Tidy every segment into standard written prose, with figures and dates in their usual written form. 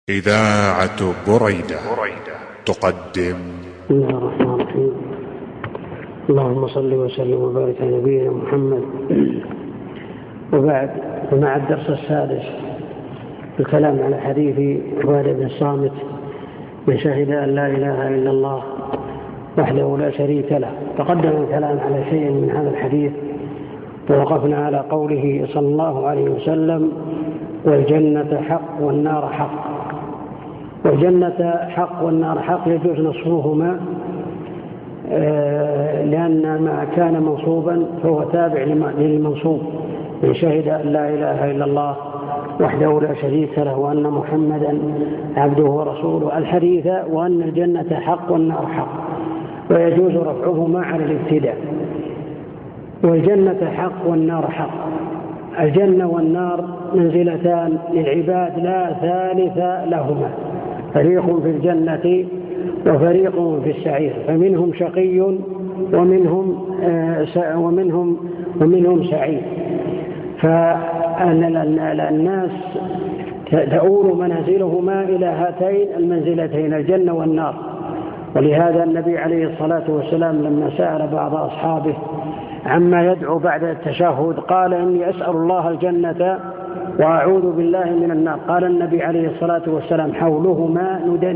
إذاعة بريدة تقدم. بسم الله الرحمن الرحيم. اللهم صل وسلم وبارك على نبينا محمد. وبعد، ومع الدرس السادس في الكلام على حديث عبادة بن الصامت من شهد أن لا إله إلا الله وحده لا شريك له. تقدم الكلام على شيء من هذا الحديث، ووقفنا على قوله صلى الله عليه وسلم: والجنة حق والنار حق. والجنة حق والنار حق يجوز نصفهما، لأن ما كان منصوبا فهو تابع للمنصوب. من شهد أن لا إله إلا الله وحده لا شريك له وأن محمدا عبده ورسوله الحديث، وأن الجنة حق والنار حق، ويجوز رفعهما على الابتداء. والجنة حق والنار حق. الجنة والنار منزلتان للعباد لا ثالث لهما، فريق في الجنة وفريق في السعير، فمنهم شقي ومنهم سعيد. فالناس تؤول منازلهما إلى هاتين المنزلتين، الجنة والنار. ولهذا النبي عليه الصلاة والسلام لما سأل بعض أصحابه عما يدعو بعد التشهد قال: إني أسأل الله الجنة وأعوذ بالله من النار. قال النبي عليه الصلاة والسلام: حولهما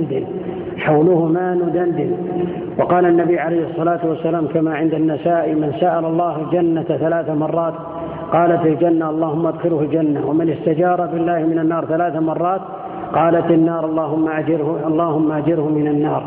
ندندن. وقال النبي عليه الصلاة والسلام كما عند النسائي: من سأل الله الجنة 3 مرات قالت الجنة اللهم ادخله الجنة، ومن استجار بالله من النار 3 مرات قالت النار اللهم أجره من النار.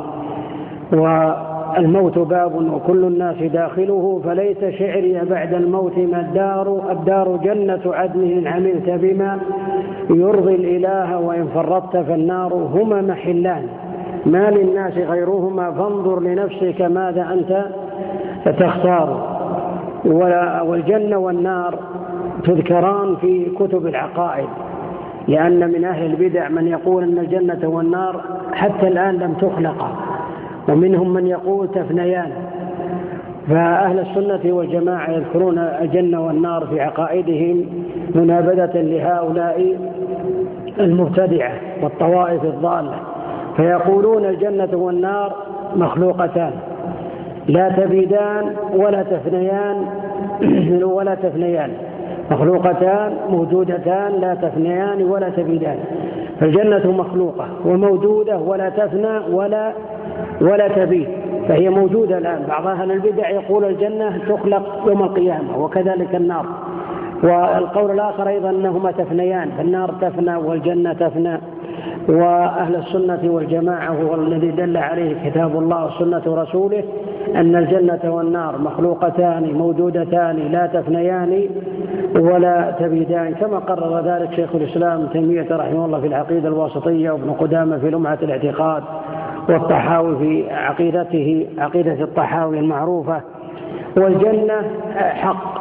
والموت باب وكل الناس داخله، فليس شعري بعد الموت ما الدار جنة عدن إن عملت بما يرضي الإله، وإن فرطت فالنار هما محلان ما للناس غيرهما، فانظر لنفسك ماذا أنت تختار. والجنة والنار تذكران في كتب العقائد، لأن من أهل البدع من يقول أن الجنة والنار حتى الآن لم تخلقا، ومنهم من يقول تفنيان. فأهل السنة والجماعة يذكرون الجنة والنار في عقائدهم منابذة لهؤلاء المبتدعة والطوائف الضالة، فيقولون الجنة والنار مخلوقتان لا تبيدان ولا تفنيان، مخلوقتان موجودتان لا تفنيان ولا تبيدان. فالجنة مخلوقة وموجودة ولا تفنى ولا تبيد، فهي موجودة الآن. بعض أهل البدع يقول الجنة تخلق يوم القيامة، وكذلك النار. والقول الآخر أيضا أنهما تفنيان، فالنار تفنى والجنة تفنى. وأهل السنة والجماعة هو الذي دل عليه كتاب الله وسنة رسوله أن الجنة والنار مخلوقتان موجودتان لا تفنيان ولا تبيدان، كما قرر ذلك شيخ الإسلام تيمية رحمه الله في العقيدة الواسطية، وابن قدامة في لمعة الاعتقاد، والطحاوي في عقيدة الطحاوي المعروفة. والجنة حق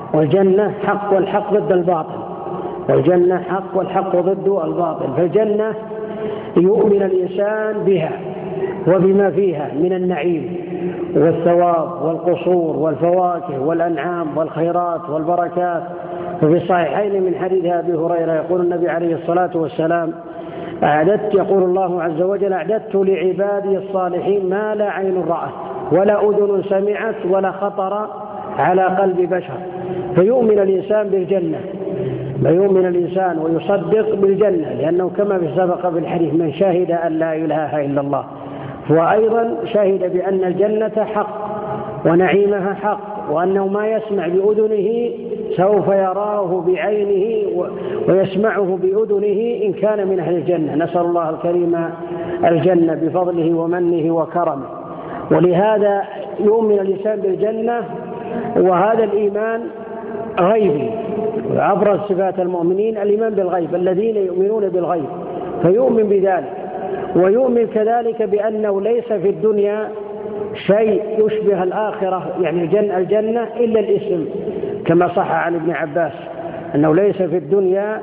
والحق ضد الباطل، والجنة حق والحق ضد الباطل. فالجنة يؤمن الإنسان بها وبما فيها من النعيم والثواب والقصور والفواكه والأنعام والخيرات والبركات. وفي الصحيحين من حديث أبي هريرة يقول النبي عليه الصلاة والسلام: يقول الله عز وجل: أعددت لعبادي الصالحين ما لا عين رأت ولا أذن سمعت ولا خطر على قلب بشر. فيؤمن الإنسان بالجنة، فيؤمن الإنسان ويصدق بالجنة، لأنه كما سبق في الحديث: من شهد أن لا إله إلا الله، وأيضا شهد بأن الجنة حق ونعيمها حق، وأنه ما يسمع بأذنه سوف يراه بعينه ويسمعه بأذنه إن كان من أهل الجنة. نسأل الله الكريم الجنة بفضله ومنه وكرمه. ولهذا يؤمن الإنسان بالجنة، وهذا الإيمان غيبي. أبرز صفات المؤمنين الإيمان بالغيب، الذين يؤمنون بالغيب، فيؤمن بذلك. ويؤمن كذلك بأنه ليس في الدنيا شيء يشبه الآخرة، يعني الجنة إلا الاسم، كما صح عن ابن عباس أنه ليس في الدنيا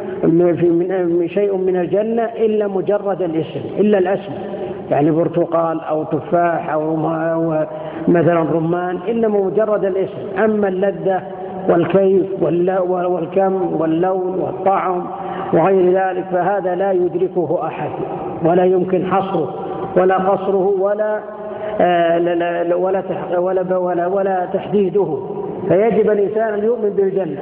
شيء من الجنة إلا مجرد الاسم، إلا الاسم، يعني برتقال أو تفاح أو مثلا رمان، إلا مجرد الاسم. أما اللذة والكيف والكم واللون والطعم وغير ذلك، فهذا لا يدركه أحد ولا يمكن حصره ولا قصره ولا تحديده. فيجب الإنسان أن يؤمن بالجنة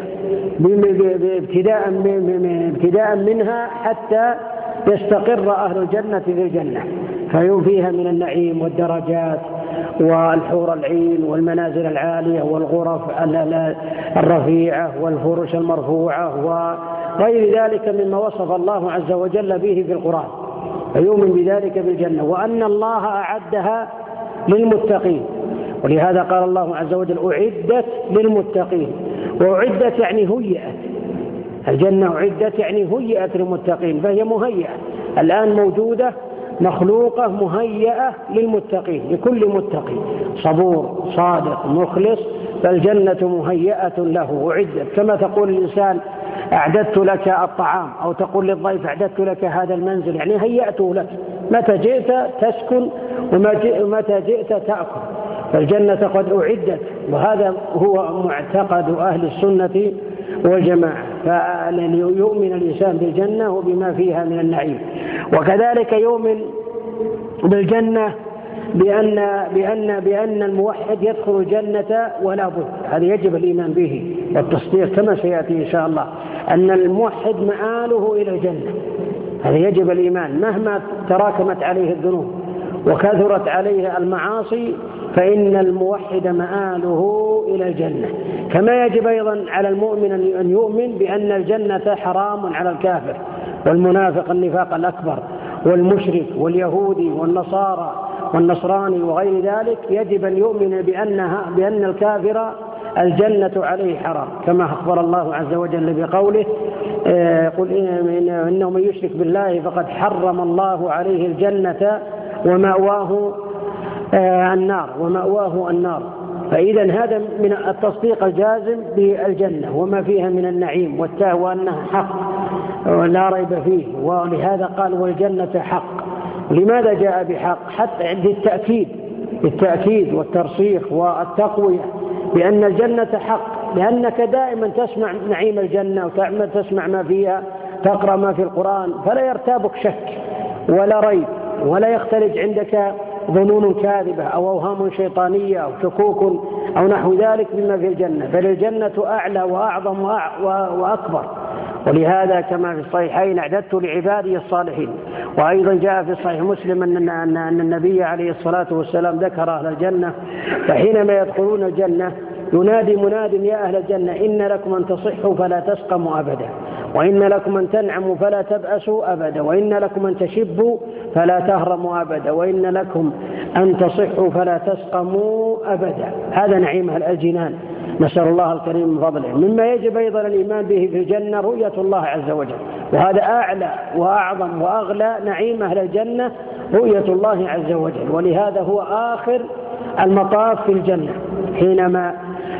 ابتداء منها حتى يستقر أهل الجنة في الجنة، فيكون فيها من النعيم والدرجات والحور العين والمنازل العالية والغرف الرفيعة والفرش المرفوعة وغير ذلك مما وصف الله عز وجل به في القرآن، فيؤمن بذلك بالجنة وأن الله أعدها للمتقين. ولهذا قال الله عز وجل أعدت للمتقين، وأعدت يعني هيئت، الجنة أعدت يعني هيئت للمتقين، فهي مهيئة الآن موجودة مخلوقة مهيئة للمتقين، لكل متقي صبور صادق مخلص، فالجنة مهيئة له أعدت. كما تقول الإنسان أعددت لك الطعام، أو تقول للضيف أعددت لك هذا المنزل، يعني هيأته لك، متى جئت تسكن ومتى جئت تأكل، فالجنة قد أعدت. وهذا هو معتقد أهل السنة والجماعة، فلن يؤمن الإنسان بالجنة وبما فيها من النعيم. وكذلك يؤمن بالجنة بأن الموحد يدخل الجنة ولا بد، هذا يجب الإيمان به والتصديق كما سيأتي إن شاء الله، أن الموحد مآله إلى الجنة، هذا يجب الإيمان مهما تراكمت عليه الذنوب وكثرت عليه المعاصي، فإن الموحد مآله إلى الجنة. كما يجب أيضا على المؤمن أن يؤمن بأن الجنة حرام على الكافر والمنافق النفاق الأكبر والمشرك واليهودي والنصارى والنصراني وغير ذلك، يجب أن يؤمن بأن الكافر الجنة عليه حرام، كما أخبر الله عز وجل بقوله قل إنه من يشرك بالله فقد حرم الله عليه الجنة ومأواه النار. فإذا هذا من التصديق الجازم بالجنة وما فيها من النعيم وأنها حق لا ريب فيه. ولهذا قال والجنة حق. لماذا جاء بحق؟ حتى للتأكيد والترسيخ والتقوية بأن الجنة حق، لأنك دائما تسمع نعيم الجنة وتسمع ما فيها، تقرأ ما في القرآن، فلا يرتابك شك ولا ريب ولا يختلج عندك ظنون كاذبة أو أوهام شيطانية أو شكوك أو نحو ذلك مما في الجنة، بل الجنة أعلى وأعظم وأكبر. ولهذا كما في الصحيحين أعددت لعبادي الصالحين. وأيضا جاء في صحيح مسلم أن النبي عليه الصلاة والسلام ذكر أهل الجنة، فحينما يدخلون الجنة ينادي مناد يا أهل الجنة إن لكم أن تصحوا فلا تسقموا أبدا، وإن لكم أن تنعموا فلا تبأسوا أبدا، وإن لكم أن تشبوا فلا تهرموا أبدا، وإن لكم أن تصحوا فلا تسقموا أبدا. هذا نعيم الجنان، نسأل الله الكريم من فضله. مما يجب أيضا الإيمان به في الجنة رؤية الله عز وجل، وهذا أعلى وأعظم وأغلى نعيم أهل الجنة رؤية الله عز وجل. ولهذا هو آخر المطاف في الجنة، حينما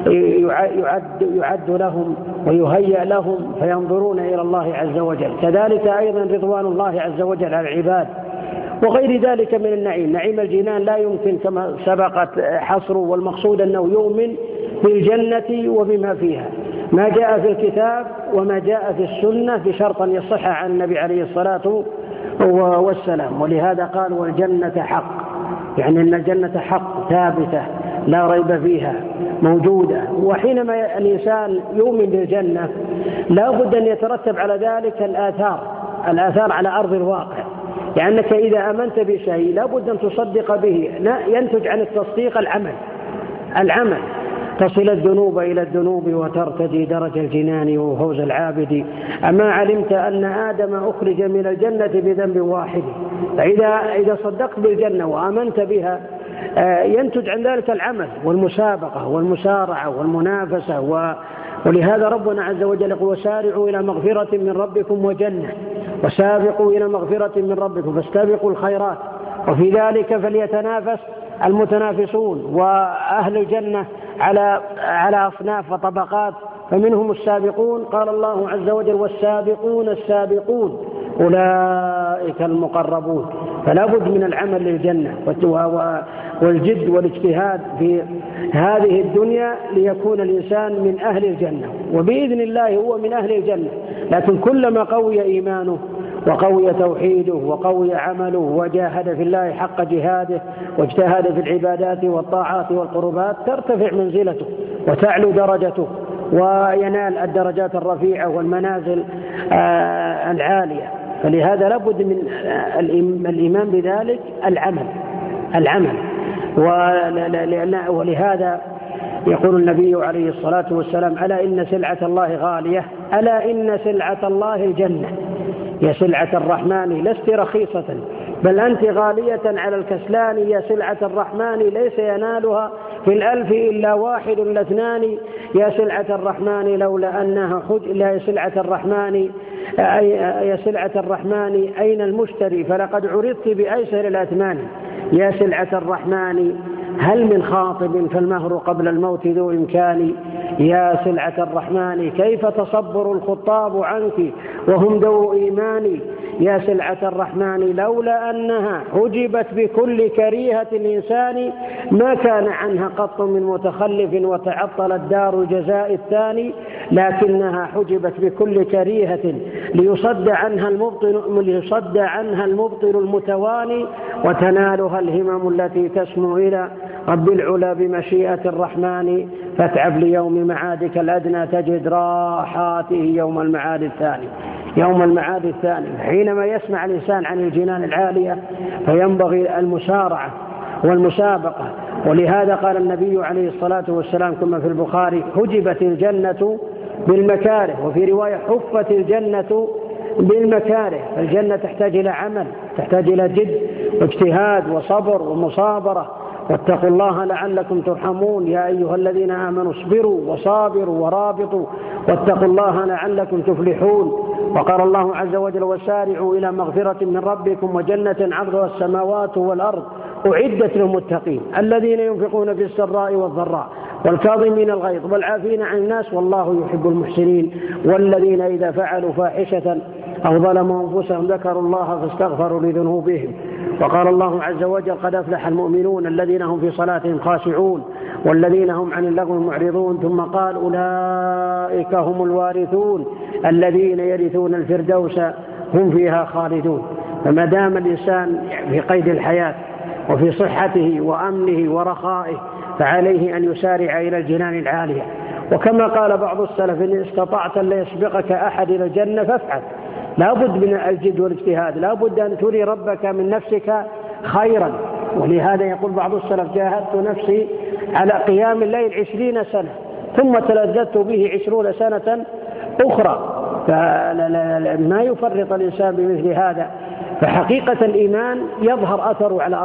يعد لهم ويهيأ لهم فينظرون إلى الله عز وجل. كذلك أيضا رضوان الله عز وجل على العباد وغير ذلك من النعيم. نعيم الجنان لا يمكن كما سبقت حصره، والمقصود أنه يؤمن بالجنة وبما فيها، ما جاء في الكتاب وما جاء في السنة بشرط أن يصح عن النبي عليه الصلاة والسلام. ولهذا قال والجنة حق، يعني أن الجنة حق ثابتة لا ريب فيها موجودة. وحينما الإنسان يؤمن بالجنة لا بد أن يترتب على ذلك الآثار على أرض الواقع، لأنك إذا آمنت بشيء لا بد أن تصدق به، ينتج عن التصديق العمل. تصل الذنوب إلى الذنوب وترتدي درج الجنان وفوز العابد. أما علمت أن آدم أخرج من الجنة بذنب واحد، فإذا صدقت بالجنة وآمنت بها ينتج عن ذلك العمل والمسابقة والمسارعة والمنافسة. ولهذا ربنا عز وجل يقول وسارعوا إلى مغفرة من ربكم وجنة، وسابقوا إلى مغفرة من ربكم فاستبقوا الخيرات، وفي ذلك فليتنافس المتنافسون. وأهل الجنة على أصناف وطبقات، فمنهم السابقون، قال الله عز وجل والسابقون السابقون أولئك المقربون. فلا بد من العمل للجنة والجد والاجتهاد في هذه الدنيا ليكون الإنسان من أهل الجنة، وبإذن الله هو من أهل الجنة. لكن كلما قوي إيمانه وقوي توحيده وقوي عمله وجاهد في الله حق جهاده واجتهد في العبادات والطاعات والقربات ترتفع منزلته وتعلو درجته وينال الدرجات الرفيعة والمنازل العالية. فلهذا لابد من الإيمان بذلك العمل. ولهذا يقول النبي عليه الصلاة والسلام: ألا إن سلعة الله غالية، ألا إن سلعة الله الجنة. يا سلعة الرحمن لست رخيصة بل أنت غالية على الكسلان، يا سلعة الرحمن ليس ينالها في الألف إلا واحد لاثنان، يا سلعة الرحمن لولا أنها يا سلعة الرحمن أين المشتري فلقد عرضت بأيسر الأثمان، يا سلعة الرحمن هل من خاطب فالمهر قبل الموت ذو إمكان، يا سلعة الرحمن كيف تصبر الخطاب عنك وهم ذو إيمان، يا سلعة الرحمن لولا أنها حجبت بكل كريهة الإنسان ما كان عنها قط من متخلف وتعطل الدار الجزاء الثاني، لكنها حجبت بكل كريهة ليصد عنها المبطل المتواني، وتنالها الهمم التي تسمو إلى رب العلا بمشيئة الرحمن، فاتعب ليوم معادك الأدنى تجد راحاته يوم المعاد الثاني. حينما يسمع الإنسان عن الجنان العالية فينبغي المسارعة والمسابقة. ولهذا قال النبي عليه الصلاة والسلام كما في البخاري: حجبت الجنة بالمكاره، وفي رواية حفت الجنة بالمكاره. الجنة تحتاج إلى عمل، تحتاج إلى جد واجتهاد وصبر ومصابرة. واتقوا الله لعلكم ترحمون، يا أيها الذين آمنوا اصبروا وصابروا ورابطوا واتقوا الله لعلكم تفلحون. وقال الله عز وجل: وسارعوا إلى مغفرة من ربكم وجنة عرضها السماوات والأرض أعدت للمتقين الذين ينفقون في السراء والضراء والكاظمين الغيظ والعافين عن الناس والله يحب المحسنين، والذين إذا فعلوا فاحشة أو ظلموا أنفسهم ذكروا الله فاستغفروا لذنوبهم. وقال الله عز وجل: قد أفلح المؤمنون الذين هم في صلاتهم خاشعون والذين هم عن اللغو معرضون. ثم قال: أولئك هم الوارثون الذين يرثون الفردوس هم فيها خالدون. فما دام الإنسان في قيد الحياة وفي صحته وأمنه ورخائه فعليه أن يسارع إلى الجنان العالية. وكما قال بعض السلف: إن استطعت أن يسبقك أحد إلى الجنة فافعل. لا بد من الجد والاجتهاد، لا بد أن تري ربك من نفسك خيرا. ولهذا يقول بعض السلف: جاهدت نفسي على قيام الليل 20 سنة ثم تلذذت به 20 سنة أخرى. فما يفرط الإنسان بمثل هذا. فحقيقة الإيمان يظهر أثره على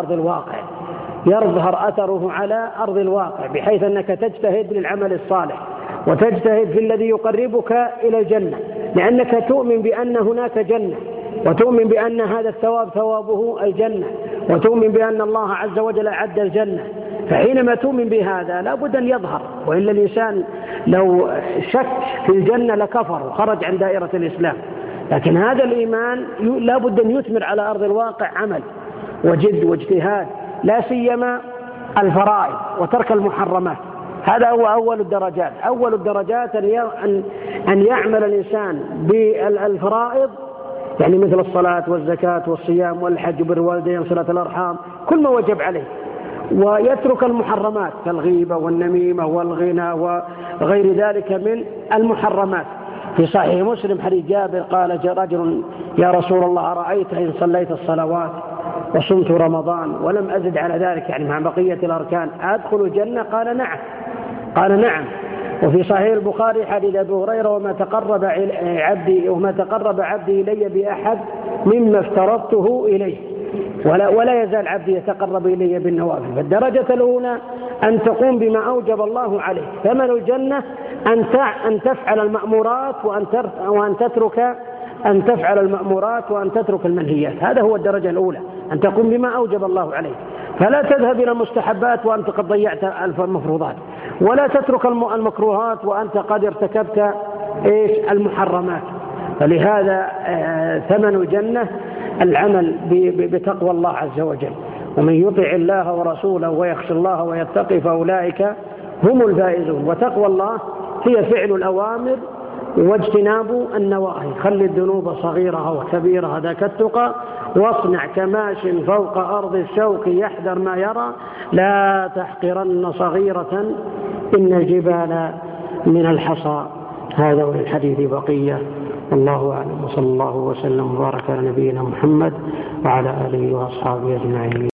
أرض الواقع بحيث أنك تجتهد للعمل الصالح وتجتهد في الذي يقربك إلى الجنة، لأنك تؤمن بأن هناك جنة، وتؤمن بأن هذا الثواب ثوابه الجنة، وتؤمن بأن الله عز وجل أعد الجنة. فحينما تؤمن بهذا لا بد أن يظهر، وإلا الإنسان لو شك في الجنة لكفر وخرج عن دائرة الإسلام. لكن هذا الإيمان لا بد أن يثمر على أرض الواقع عمل وجد واجتهاد، لا سيما الفرائض وترك المحرمات. هذا هو أول الدرجات أن يعمل الإنسان بالفرائض، يعني مثل الصلاة والزكاة والصيام والحج وبر الوالدين وصلة الأرحام، كل ما وجب عليه، ويترك المحرمات كالغيبة والنميمة والغنى وغير ذلك من المحرمات. في صحيح مسلم حديث جابر قال: رجل: يا رسول الله أرأيت إن صليت الصلوات وصمت رمضان ولم أزد على ذلك، يعني مع بقية الأركان، أدخل الجنة؟ قال نعم. وفي صحيح البخاري حديث أبي هريرة: وما تقرب عبدي إلي بأحد مما افترضته إليه، ولا يزال عبدي يتقرب إلي بالنوافل. فالدرجة الأولى أن تقوم بما أوجب الله عليه. ثمن الجنة أن تفعل المأمورات وأن تترك المنهيات. هذا هو الدرجة الأولى، أن تقوم بما أوجب الله عليه، فلا تذهب إلى المستحبات وأنت قد ضيعت المفروضات، ولا تترك المكروهات وأنت قد ارتكبت المحرمات. فلهذا ثمن الجنة العمل بتقوى الله عز وجل. ومن يطع الله ورسوله ويخشى الله ويتقي فأولئك هم الفائزون. وتقوى الله هي فعل الأوامر واجتناب النواهي. خل الذنوب صغيرها وكبيرها ذاك التقى، واصنع كماش فوق أرض الشوك يحذر ما يرى، لا تحقرن صغيرة إن الجبال من الحصى. هذا وللحديث بقية. الله أعلم، وصلى الله وسلم وبارك على نبينا محمد وعلى آله وأصحابه أجمعين.